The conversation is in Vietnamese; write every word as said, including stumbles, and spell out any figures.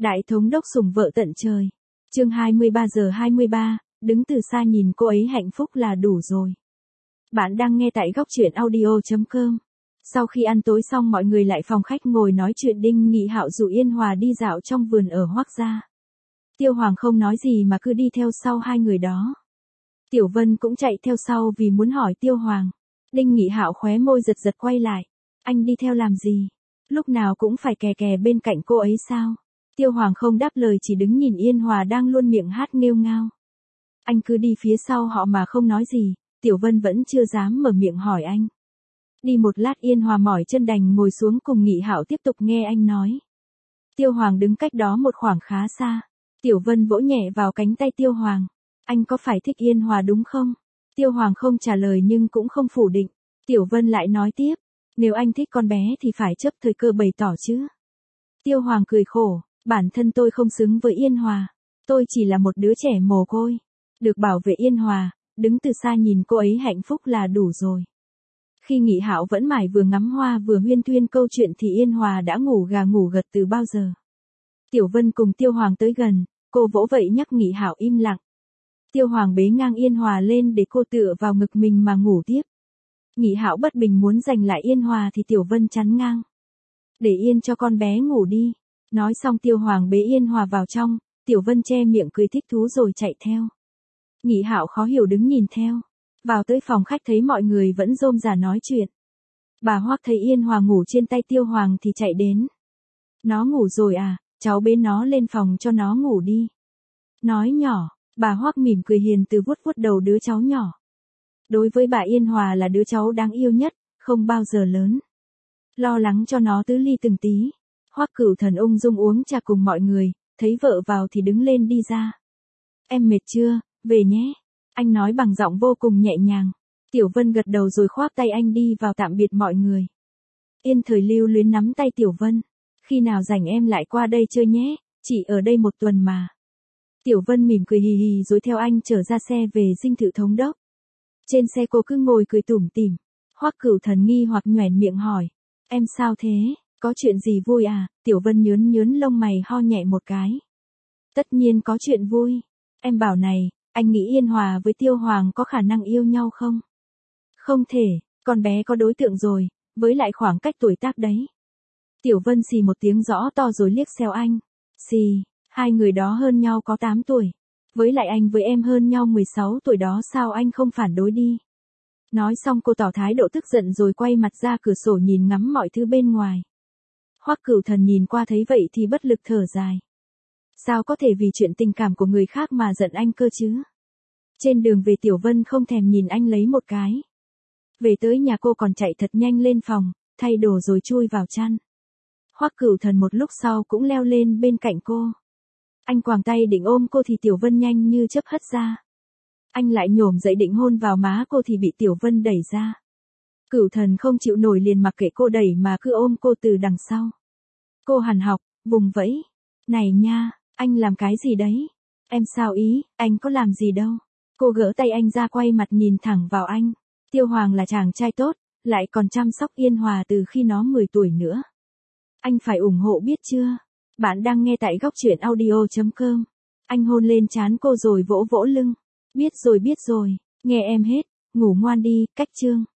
Đại thống đốc sủng vợ tận trời. Chương hai mươi ba giờ hai mươi ba, đứng từ xa nhìn cô ấy hạnh phúc là đủ rồi. Bạn đang nghe tại góc truyện audio chấm com. Sau khi ăn tối xong mọi người lại phòng khách ngồi nói chuyện. Đinh Nghị Hạo dụ Yên Hòa đi dạo trong vườn ở Hoác gia. Tiêu Hoàng không nói gì mà cứ đi theo sau hai người đó. Tiểu Vân cũng chạy theo sau vì muốn hỏi Tiêu Hoàng. Đinh Nghị Hạo khóe môi giật giật quay lại. Anh đi theo làm gì? Lúc nào cũng phải kè kè bên cạnh cô ấy sao? Tiêu Hoàng không đáp lời, chỉ đứng nhìn Yên Hòa đang luôn miệng hát nghêu ngao. Anh cứ đi phía sau họ mà không nói gì. Tiểu Vân vẫn chưa dám mở miệng hỏi anh. Đi một lát Yên Hòa mỏi chân đành ngồi xuống cùng Nghị Hạo tiếp tục nghe anh nói. Tiêu Hoàng đứng cách đó một khoảng khá xa. Tiểu Vân vỗ nhẹ vào cánh tay Tiêu Hoàng. Anh có phải thích Yên Hòa đúng không? Tiêu Hoàng không trả lời nhưng cũng không phủ định. Tiểu Vân lại nói tiếp. Nếu anh thích con bé thì phải chấp thời cơ bày tỏ chứ. Tiêu Hoàng cười khổ. Bản thân tôi không xứng với Yên Hòa. Tôi chỉ là một đứa trẻ mồ côi. Được bảo vệ Yên Hòa, đứng từ xa nhìn cô ấy hạnh phúc là đủ rồi. Khi Nghị Hạo vẫn mải vừa ngắm hoa vừa huyên thuyên câu chuyện thì Yên Hòa đã ngủ gà ngủ gật từ bao giờ. Tiểu Vân cùng Tiêu Hoàng tới gần, cô vỗ vậy nhắc Nghị Hạo im lặng. Tiêu Hoàng bế ngang Yên Hòa lên để cô tựa vào ngực mình mà ngủ tiếp. Nghị Hạo bất bình muốn giành lại Yên Hòa thì Tiểu Vân chắn ngang. Để yên cho con bé ngủ đi. Nói xong Tiêu Hoàng bế Yên Hòa vào trong, Tiểu Vân che miệng cười thích thú rồi chạy theo. Nghị Hạo khó hiểu đứng nhìn theo. Vào tới phòng khách thấy mọi người vẫn rôm rả nói chuyện. Bà Hoác thấy Yên Hòa ngủ trên tay Tiêu Hoàng thì chạy đến. Nó ngủ rồi à, cháu bế nó lên phòng cho nó ngủ đi. Nói nhỏ, bà Hoác mỉm cười hiền từ vuốt vuốt đầu đứa cháu nhỏ. Đối với bà Yên Hòa là đứa cháu đáng yêu nhất, không bao giờ lớn. Lo lắng cho nó tứ ly từng tí. Hoắc Cửu Thần ung dung uống trà cùng mọi người, thấy vợ vào thì đứng lên đi ra. Em mệt chưa, về nhé. Anh nói bằng giọng vô cùng nhẹ nhàng. Tiểu Vân gật đầu rồi khoác tay anh đi vào tạm biệt mọi người. Yên Thời lưu luyến nắm tay Tiểu Vân. Khi nào rảnh em lại qua đây chơi nhé, chỉ ở đây một tuần mà. Tiểu Vân mỉm cười hì hì rồi theo anh trở ra xe về dinh thự thống đốc. Trên xe cô cứ ngồi cười tủm tỉm. Hoắc Cửu Thần nghi hoặc nhoẻn miệng hỏi. Em sao thế? Có chuyện gì vui à? Tiểu Vân nhớn nhớn lông mày ho nhẹ một cái. Tất nhiên có chuyện vui. Em bảo này, anh nghĩ Yên Hòa với Tiêu Hoàng có khả năng yêu nhau không? Không thể, con bé có đối tượng rồi, với lại khoảng cách tuổi tác đấy. Tiểu Vân xì một tiếng rõ to rồi liếc xéo anh. Xì, hai người đó hơn nhau có tám tuổi. Với lại anh với em hơn nhau mười sáu tuổi đó, sao anh không phản đối đi? Nói xong cô tỏ thái độ tức giận rồi quay mặt ra cửa sổ nhìn ngắm mọi thứ bên ngoài. Hoắc Cửu Thần nhìn qua thấy vậy thì bất lực thở dài. Sao có thể vì chuyện tình cảm của người khác mà giận anh cơ chứ? Trên đường về Tiểu Vân không thèm nhìn anh lấy một cái. Về tới nhà cô còn chạy thật nhanh lên phòng, thay đồ rồi chui vào chăn. Hoắc Cửu Thần một lúc sau cũng leo lên bên cạnh cô. Anh quàng tay định ôm cô thì Tiểu Vân nhanh như chớp hất ra. Anh lại nhổm dậy định hôn vào má cô thì bị Tiểu Vân đẩy ra. Cửu Thần không chịu nổi liền mặc kệ cô đẩy mà cứ ôm cô từ đằng sau. Cô hằn học, vùng vẫy. Này nha, anh làm cái gì đấy? Em sao ý, anh có làm gì đâu. Cô gỡ tay anh ra quay mặt nhìn thẳng vào anh. Tiêu Hoàng là chàng trai tốt, lại còn chăm sóc Yên Hòa từ khi nó mười tuổi nữa. Anh phải ủng hộ biết chưa? Bạn đang nghe tại góc truyện audio chấm com. Anh hôn lên trán cô rồi vỗ vỗ lưng. Biết rồi biết rồi, nghe em hết, ngủ ngoan đi, cách chương.